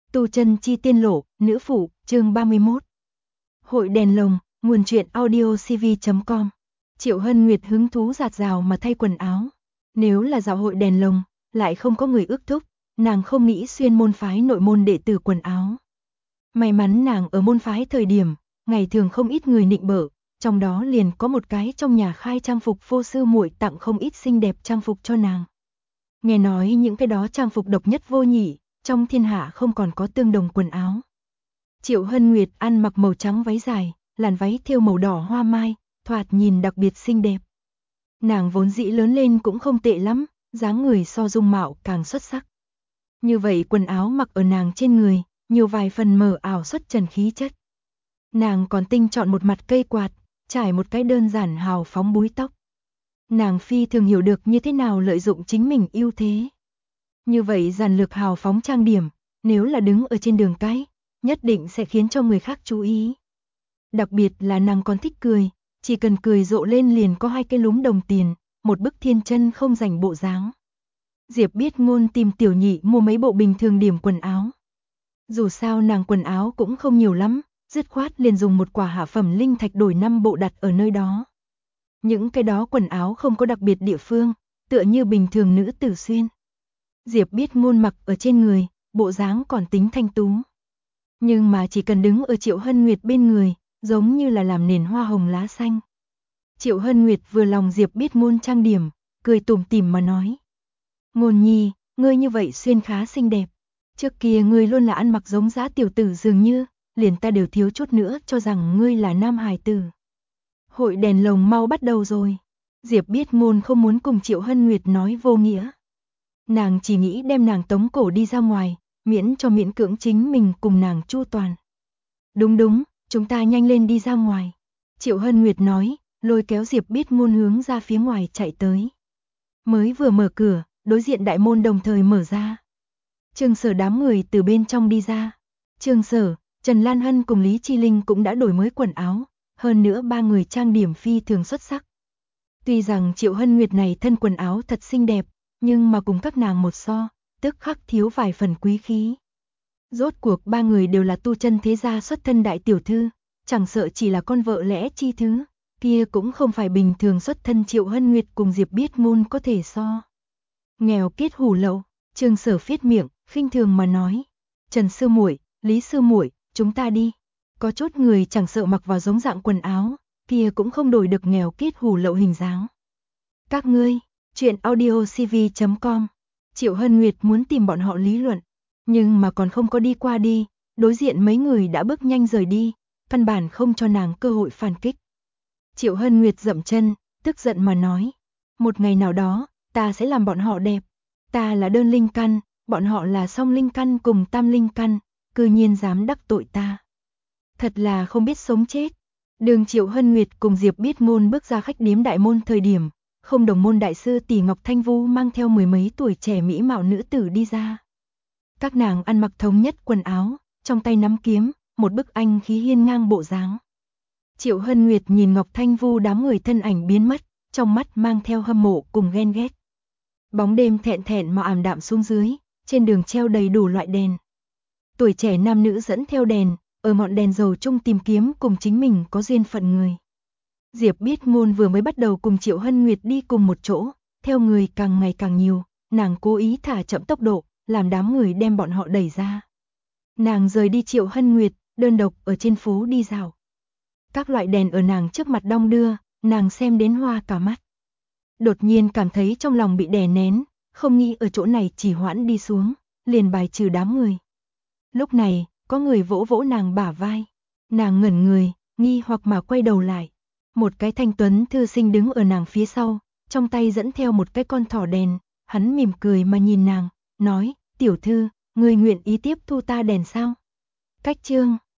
Tu chân chi tiên lộ, nữ phụ, chương 31. Hội đèn lồng, nguồn truyện audio cv.com. Triệu Hân Nguyệt hứng thú dạt dào mà thay quần áo. Nếu là dạo hội đèn lồng, lại không có người ước thúc, nàng không nghĩ xuyên môn phái nội môn đệ tử quần áo. May mắn nàng ở môn phái thời điểm, ngày thường không ít người nịnh bợ, trong đó liền có một cái trong nhà khai trang phục vô sư muội tặng không ít xinh đẹp trang phục cho nàng. Nghe nói những cái đó trang phục độc nhất vô nhị, trong thiên hạ không còn có tương đồng quần áo. Triệu Hân Nguyệt ăn mặc màu trắng váy dài, làn váy thêu màu đỏ hoa mai, thoạt nhìn đặc biệt xinh đẹp. Nàng vốn dĩ lớn lên cũng không tệ lắm, dáng người so dung mạo càng xuất sắc. Như vậy quần áo mặc ở nàng trên người, nhiều vài phần mờ ảo xuất trần khí chất. Nàng còn tinh chọn một mặt cây quạt, trải một cái đơn giản hào phóng búi tóc. Nàng phi thường hiểu được như thế nào lợi dụng chính mình ưu thế. Như vậy giản lược hào phóng trang điểm, nếu là đứng ở trên đường cái, nhất định sẽ khiến cho người khác chú ý. Đặc biệt là nàng còn thích cười, chỉ cần cười rộ lên liền có 2 cái lúm đồng tiền, một bức thiên chân không rảnh bộ dáng. Diệp Biết Ngôn tìm Tiểu Nhị mua mấy bộ bình thường điểm quần áo. Dù sao nàng quần áo cũng không nhiều lắm, dứt khoát liền dùng một quả hạ phẩm linh thạch đổi 5 bộ đặt ở nơi đó. Những cái đó quần áo không có đặc biệt địa phương, tựa như bình thường nữ tử xuyên. Diệp Biết Ngôn mặc ở trên người, bộ dáng còn tính thanh tú. Nhưng mà chỉ cần đứng ở Triệu Hân Nguyệt bên người, giống như là làm nền hoa hồng lá xanh. Triệu Hân Nguyệt vừa lòng Diệp Biết Ngôn trang điểm, cười tủm tỉm mà nói. Ngôn nhi, ngươi như vậy xuyên khá xinh đẹp. Trước kia ngươi luôn là ăn mặc giống dã tiểu tử dường như, liền ta đều thiếu chút nữa cho rằng ngươi là nam hài tử. Hội đèn lồng mau bắt đầu rồi. Diệp Biết Ngôn không muốn cùng Triệu Hân Nguyệt nói vô nghĩa. Nàng chỉ nghĩ đem nàng tống cổ đi ra ngoài, miễn cho miễn cưỡng chính mình cùng nàng chu toàn. Đúng, chúng ta nhanh lên đi ra ngoài. Triệu Hân Nguyệt nói, lôi kéo Diệp Biết Ngôn hướng ra phía ngoài chạy tới. Mới vừa mở cửa, đối diện đại môn đồng thời mở ra. Trương Sở đám người từ bên trong đi ra. Trương Sở, Trần Lan Hân cùng Lý Chi Linh cũng đã đổi mới quần áo, hơn nữa 3 người trang điểm phi thường xuất sắc. Tuy rằng Triệu Hân Nguyệt này thân quần áo thật xinh đẹp, nhưng mà cùng các nàng một so, tức khắc thiếu vài phần quý khí. Rốt cuộc 3 người đều là tu chân thế gia xuất thân đại tiểu thư, chẳng sợ chỉ là con vợ lẽ chi thứ, kia cũng không phải bình thường xuất thân Triệu Hân Nguyệt cùng Diệp Biết Ngôn có thể so. Nghèo kiết hủ lậu, Trương Sở phiết miệng, khinh thường mà nói, Trần sư muội, Lý sư muội, chúng ta đi. Có chút người chẳng sợ mặc vào giống dạng quần áo, kia cũng không đổi được nghèo kiết hủ lậu hình dáng. Các ngươi, chuyện audio cv.com. Triệu Hân Nguyệt muốn tìm bọn họ lý luận, nhưng mà còn không có đi qua đi, đối diện mấy người đã bước nhanh rời đi, căn bản không cho nàng cơ hội phản kích. Triệu Hân Nguyệt dậm chân, tức giận mà nói, một ngày nào đó, ta sẽ làm bọn họ đẹp. Ta là đơn linh căn, bọn họ là song linh căn cùng tam linh căn, cư nhiên dám đắc tội ta. Thật là không biết sống chết. Đường Triệu Hân Nguyệt cùng Diệp Biết Ngôn bước ra khách điếm đại môn thời điểm, không đồng môn đại sư tỷ Ngọc Thanh Vu mang theo 10 mấy tuổi trẻ mỹ mạo nữ tử đi ra. Các nàng ăn mặc thống nhất quần áo, trong tay nắm kiếm, một bức anh khí hiên ngang bộ dáng. Triệu Hân Nguyệt nhìn Ngọc Thanh Vu đám người thân ảnh biến mất, trong mắt mang theo hâm mộ cùng ghen ghét. Bóng đêm thẹn thẹn mà ảm đạm xuống dưới, trên đường treo đầy đủ loại đèn. Tuổi trẻ nam nữ dẫn theo đèn, ở ngọn đèn dầu chung tìm kiếm cùng chính mình có duyên phận người. Diệp Biết Ngôn vừa mới bắt đầu cùng Triệu Hân Nguyệt đi cùng một chỗ, theo người càng ngày càng nhiều, nàng cố ý thả chậm tốc độ, làm đám người đem bọn họ đẩy ra. Nàng rời đi Triệu Hân Nguyệt, đơn độc ở trên phố đi dạo. Các loại đèn ở nàng trước mặt đong đưa, nàng xem đến hoa cả mắt. Đột nhiên cảm thấy trong lòng bị đè nén, không nghĩ ở chỗ này chỉ hoãn đi xuống, liền bài trừ đám người. Lúc này, có người vỗ vỗ nàng bả vai. Nàng ngẩn người, nghi hoặc mà quay đầu lại. Một cái thanh tuấn thư sinh đứng ở nàng phía sau, trong tay dẫn theo một cái con thỏ đèn, hắn mỉm cười mà nhìn nàng, nói, tiểu thư, ngươi nguyện ý tiếp thu ta đèn sao? Cách chương